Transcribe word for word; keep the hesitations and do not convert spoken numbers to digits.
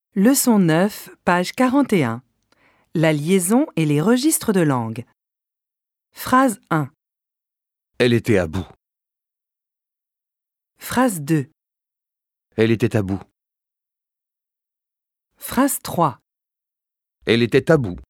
Leçon neuf, page quarante et un. La liaison et les registres de langue. Phrase un. Elle était à bout. Phrase deux. Elle était à bout. Phrase trois. Elle était à bout.